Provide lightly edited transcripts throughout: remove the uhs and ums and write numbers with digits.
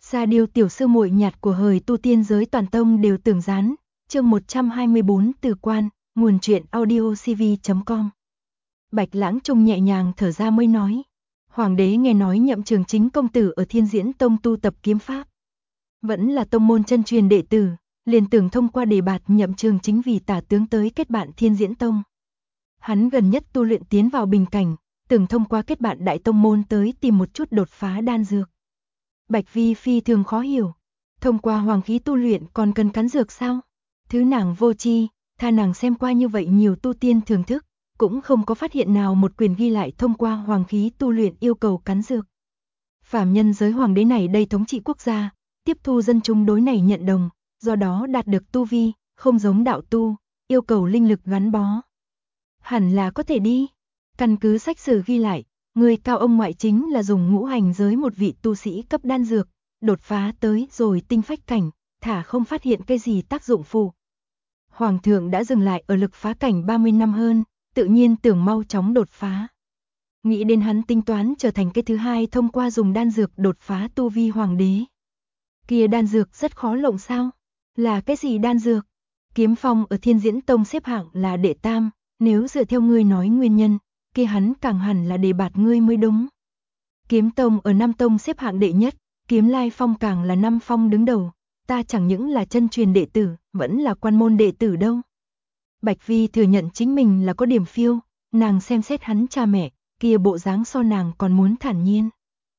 Sa Điêu tiểu sư muội nhạt của hời tu tiên giới toàn tông đều tưởng gián, chương 124 Từ Quan, nguồn truyện audiocv.com. Bạch Lãng Trung nhẹ nhàng thở ra mới nói, Hoàng đế nghe nói Nhậm Trường Chính công tử ở Thiên Diễn Tông tu tập kiếm pháp. Vẫn là tông môn chân truyền đệ tử, liền tưởng thông qua đề bạt Nhậm Trường Chính vì tả tướng tới kết bạn Thiên Diễn Tông. Hắn gần nhất tu luyện tiến vào bình cảnh, tưởng thông qua kết bạn đại tông môn tới tìm một chút đột phá đan dược. Bạch Vi phi thường khó hiểu, thông qua hoàng khí tu luyện còn cần cắn dược sao? Thứ nàng vô tri, tha nàng xem qua như vậy nhiều tu tiên thưởng thức, cũng không có phát hiện nào một quyền ghi lại thông qua hoàng khí tu luyện yêu cầu cắn dược. Phàm nhân giới hoàng đế này đây thống trị quốc gia, tiếp thu dân chúng đối này nhận đồng, do đó đạt được tu vi, không giống đạo tu, yêu cầu linh lực gắn bó. Hẳn là có thể đi. Căn cứ sách sử ghi lại, người cao ông ngoại chính là dùng ngũ hành giới một vị tu sĩ cấp đan dược, đột phá tới rồi tinh phách cảnh, thả không phát hiện cái gì tác dụng phụ. Hoàng thượng đã dừng lại ở lực phá cảnh 30 năm hơn, tự nhiên tưởng mau chóng đột phá. Nghĩ đến hắn tính toán trở thành cái thứ hai thông qua dùng đan dược đột phá tu vi hoàng đế. Kia đan dược rất khó lộng sao? Là cái gì đan dược? Kiếm Phong ở Thiên Diễn Tông xếp hạng là đệ tam, nếu dựa theo ngươi nói nguyên nhân, kia hắn càng hẳn là đề bạt ngươi mới đúng. Kiếm Tông ở Nam Tông xếp hạng đệ nhất, Kiếm Lai Phong càng là năm phong đứng đầu, ta chẳng những là chân truyền đệ tử, vẫn là quan môn đệ tử đâu. Bạch Vi thừa nhận chính mình là có điểm phiêu, nàng xem xét hắn cha mẹ, kia bộ dáng so nàng còn muốn thản nhiên.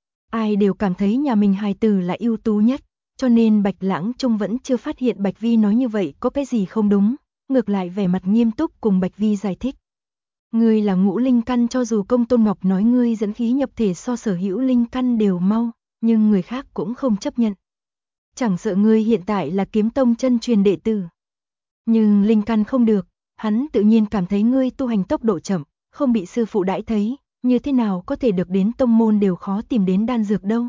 Ai đều cảm thấy nhà mình hài tử là ưu tú nhất, cho nên Bạch Lãng Trung vẫn chưa phát hiện Bạch Vi nói như vậy có cái gì không đúng, ngược lại vẻ mặt nghiêm túc cùng Bạch Vi giải thích. Ngươi là ngũ linh căn, cho dù Công Tôn Ngọc nói ngươi dẫn khí nhập thể so sở hữu linh căn đều mau, nhưng người khác cũng không chấp nhận. Chẳng sợ ngươi hiện tại là Kiếm Tông chân truyền đệ tử, nhưng linh căn không được, hắn tự nhiên cảm thấy ngươi tu hành tốc độ chậm, không bị sư phụ đãi thấy, như thế nào có thể được đến tông môn đều khó tìm đến đan dược đâu.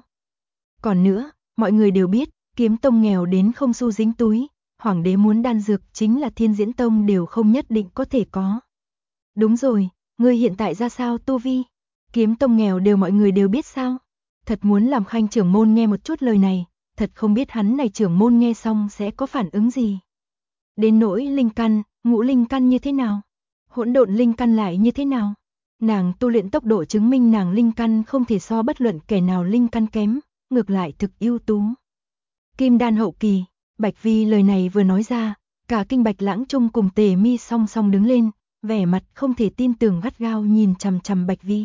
Còn nữa, mọi người đều biết, Kiếm Tông nghèo đến không xu dính túi, hoàng đế muốn đan dược chính là Thiên Diễn Tông đều không nhất định có thể có. Đúng rồi, ngươi hiện tại ra sao tu vi? Kiếm Tông nghèo đều mọi người đều biết sao? Thật muốn làm Khanh trưởng môn nghe một chút lời này, thật không biết hắn này trưởng môn nghe xong sẽ có phản ứng gì. Đến nỗi linh căn, ngũ linh căn như thế nào? Hỗn độn linh căn lại như thế nào? Nàng tu luyện tốc độ chứng minh nàng linh căn không thể so bất luận kẻ nào linh căn kém, ngược lại thực ưu tú. Kim đan hậu kỳ, Bạch Vi lời này vừa nói ra, cả kinh Bạch Lãng Trung cùng Tề Mi song song đứng lên, vẻ mặt không thể tin tưởng gắt gao nhìn chằm chằm Bạch Vi.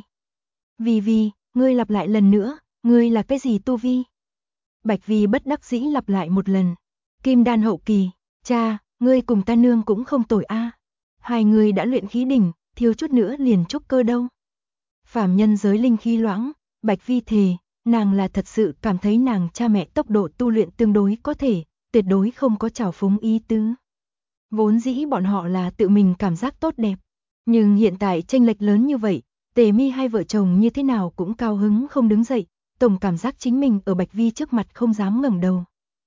Vi, ngươi lặp lại lần nữa, ngươi là cái gì tu vi? Bạch Vi bất đắc dĩ lặp lại một lần. Kim đan hậu kỳ, cha, ngươi cùng ta nương cũng không tồi a. Hai người đã luyện khí đỉnh, thiếu chút nữa liền trúc cơ đâu. Phàm nhân giới linh khí loãng, Bạch Vi thề, nàng là thật sự cảm thấy nàng cha mẹ tốc độ tu luyện tương đối có thể, tuyệt đối không có trào phúng ý tứ. Vốn dĩ bọn họ là tự mình cảm giác tốt đẹp, nhưng hiện tại chênh lệch lớn như vậy, Tề Mi hai vợ chồng như thế nào cũng cao hứng không đứng dậy, tổng cảm giác chính mình ở Bạch Vi trước mặt không dám ngẩng đầu.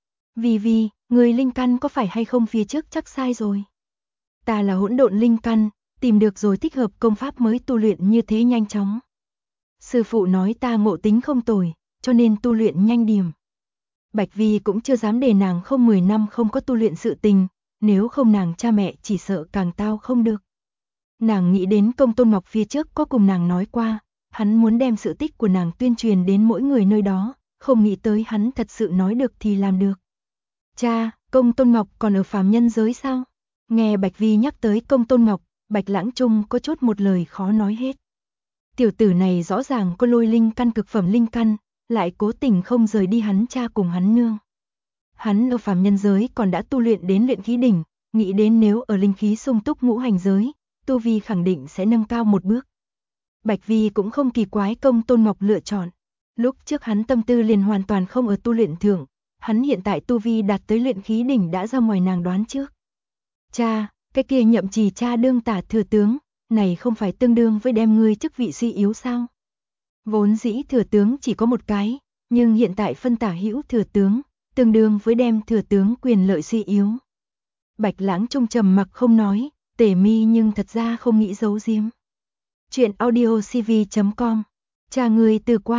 Vi, người linh căn có phải hay không phía trước chắc sai rồi. Ta là hỗn độn linh căn, tìm được rồi thích hợp công pháp mới tu luyện như thế nhanh chóng. Sư phụ nói ta ngộ tính không tồi, cho nên tu luyện nhanh điểm. Bạch Vi cũng chưa dám để nàng không 10 năm không có tu luyện sự tình, nếu không nàng cha mẹ chỉ sợ càng tao không được. Nàng nghĩ đến Công Tôn Ngọc phía trước có cùng nàng nói qua, hắn muốn đem sự tích của nàng tuyên truyền đến mỗi người nơi đó, không nghĩ tới hắn thật sự nói được thì làm được. Cha, Công Tôn Ngọc còn ở phàm nhân giới sao? Nghe Bạch Vi nhắc tới Công Tôn Ngọc, Bạch Lãng Trung có chút một lời khó nói hết. Tiểu tử này rõ ràng có lôi linh căn cực phẩm linh căn, lại cố tình không rời đi hắn cha cùng hắn nương. Hắn ở phàm nhân giới còn đã tu luyện đến luyện khí đỉnh, nghĩ đến nếu ở linh khí sung túc ngũ hành giới, tu vi khẳng định sẽ nâng cao một bước. Bạch Vi cũng không kỳ quái Công Tôn Ngọc lựa chọn. Lúc trước hắn tâm tư liền hoàn toàn không ở tu luyện thượng, hắn hiện tại tu vi đạt tới luyện khí đỉnh đã ra ngoài nàng đoán trước. Cha, cái kia Nhậm Trì cha đương tả thừa tướng, này không phải tương đương với đem ngươi chức vị suy yếu sao? Vốn dĩ thừa tướng chỉ có một cái, nhưng hiện tại phân tả hữu thừa tướng, tương đương với đem thừa tướng quyền lợi suy yếu. Bạch Lãng Trung trầm mặc không nói, Tề Mi nhưng thật ra không nghĩ giấu giếm. Chuyện audiocv.com. Cha người Từ Quan.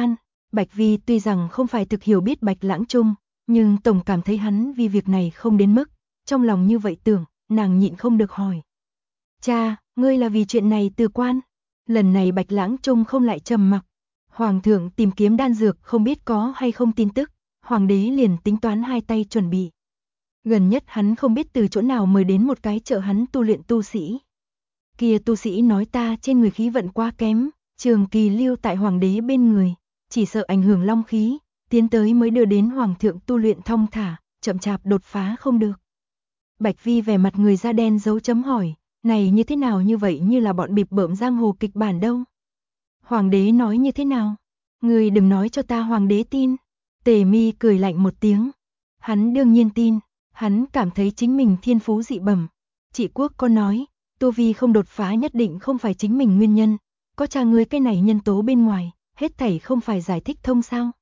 Bạch Vi tuy rằng không phải thực hiểu biết Bạch Lãng Trung, nhưng tổng cảm thấy hắn vì việc này không đến mức, trong lòng như vậy tưởng, nàng nhịn không được hỏi. Cha, ngươi là vì chuyện này từ quan? Lần này Bạch Lãng Trung không lại trầm mặc. Hoàng thượng tìm kiếm đan dược không biết có hay không tin tức, hoàng đế liền tính toán hai tay chuẩn bị. Gần nhất hắn không biết từ chỗ nào mời đến một cái trợ hắn tu luyện tu sĩ. Kia tu sĩ nói ta trên người khí vận quá kém, trường kỳ lưu tại hoàng đế bên người, chỉ sợ ảnh hưởng long khí, tiến tới mới đưa đến hoàng thượng tu luyện thong thả, chậm chạp đột phá không được. Bạch Vi vẻ mặt người da đen dấu chấm hỏi, này như thế nào như vậy như là bọn bịp bợm giang hồ kịch bản đâu. Hoàng đế nói như thế nào? Người đừng nói cho ta hoàng đế tin. Tề Mi cười lạnh một tiếng. Hắn đương nhiên tin, hắn cảm thấy chính mình thiên phú dị bẩm. Chị Quốc có nói, tu vi không đột phá nhất định không phải chính mình nguyên nhân, có cha ngươi cái này nhân tố bên ngoài, hết thảy không phải giải thích thông sao?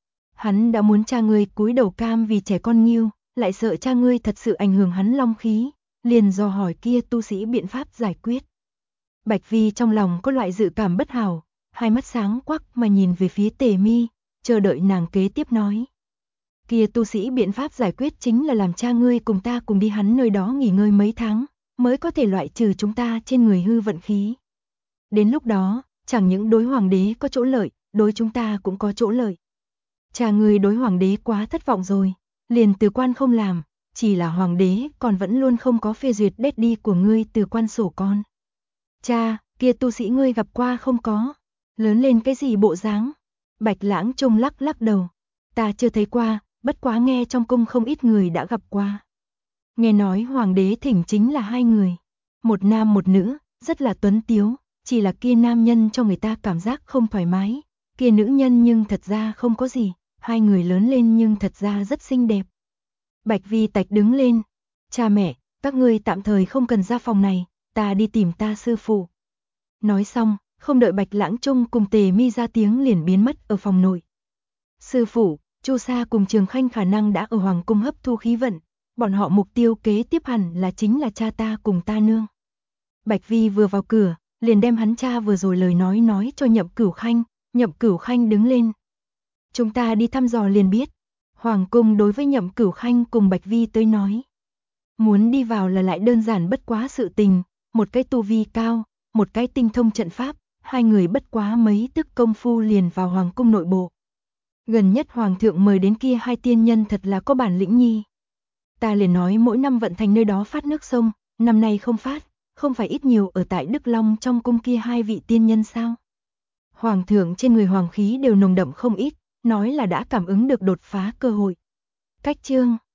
Hắn đã muốn cha ngươi cúi đầu cam vì trẻ con nghiêu, lại sợ cha ngươi thật sự ảnh hưởng hắn long khí, liền dò hỏi kia tu sĩ biện pháp giải quyết. Bạch Vi trong lòng có loại dự cảm bất hảo, hai mắt sáng quắc mà nhìn về phía Tề Mi, chờ đợi nàng kế tiếp nói. Kia tu sĩ biện pháp giải quyết chính là làm cha ngươi cùng ta cùng đi hắn nơi đó nghỉ ngơi mấy tháng, mới có thể loại trừ chúng ta trên người hư vận khí. Đến lúc đó, chẳng những đối hoàng đế có chỗ lợi, đối chúng ta cũng có chỗ lợi. Cha ngươi đối hoàng đế quá thất vọng rồi, liền từ quan không làm, chỉ là hoàng đế còn vẫn luôn không có phê duyệt đét đi của ngươi từ quan sổ con. Cha, kia tu sĩ ngươi gặp qua không có? Lớn lên cái gì bộ dáng? Bạch Lãng Trung lắc lắc đầu. Ta chưa thấy qua, bất quá nghe trong cung không ít người đã gặp qua. Nghe nói hoàng đế thỉnh chính là hai người. Một nam một nữ, rất là tuấn tiếu. Chỉ là kia nam nhân cho người ta cảm giác không thoải mái. Kia nữ nhân nhưng thật ra không có gì. Hai người lớn lên nhưng thật ra rất xinh đẹp. Bạch Vi Tạch đứng lên. Cha mẹ, các ngươi tạm thời không cần ra phòng này. Ta đi tìm ta sư phụ. Nói xong, không đợi Bạch Lãng Trung cùng Tề Mi ra tiếng liền biến mất ở phòng nội. Sư phụ, Chu Sa cùng Trường Khanh khả năng đã ở hoàng cung hấp thu khí vận, bọn họ mục tiêu kế tiếp hẳn là chính là cha ta cùng ta nương. Bạch Vi vừa vào cửa, liền đem hắn cha vừa rồi lời nói cho Nhậm Cửu Khanh, Nhậm Cửu Khanh đứng lên. Chúng ta đi thăm dò liền biết. Hoàng cung đối với Nhậm Cửu Khanh cùng Bạch Vi tới nói. Muốn đi vào là lại đơn giản bất quá sự tình, một cái tu vi cao, một cái tinh thông trận pháp, hai người bất quá mấy tức công phu liền vào hoàng cung nội bộ. Gần nhất hoàng thượng mời đến kia hai tiên nhân thật là có bản lĩnh nhi. Ta liền nói mỗi năm vận thành nơi đó phát nước sông, năm nay không phát, không phải ít nhiều ở tại Đức Long trong cung kia hai vị tiên nhân sao? Hoàng thượng trên người hoàng khí đều nồng đậm không ít, nói là đã cảm ứng được đột phá cơ hội. Cách chương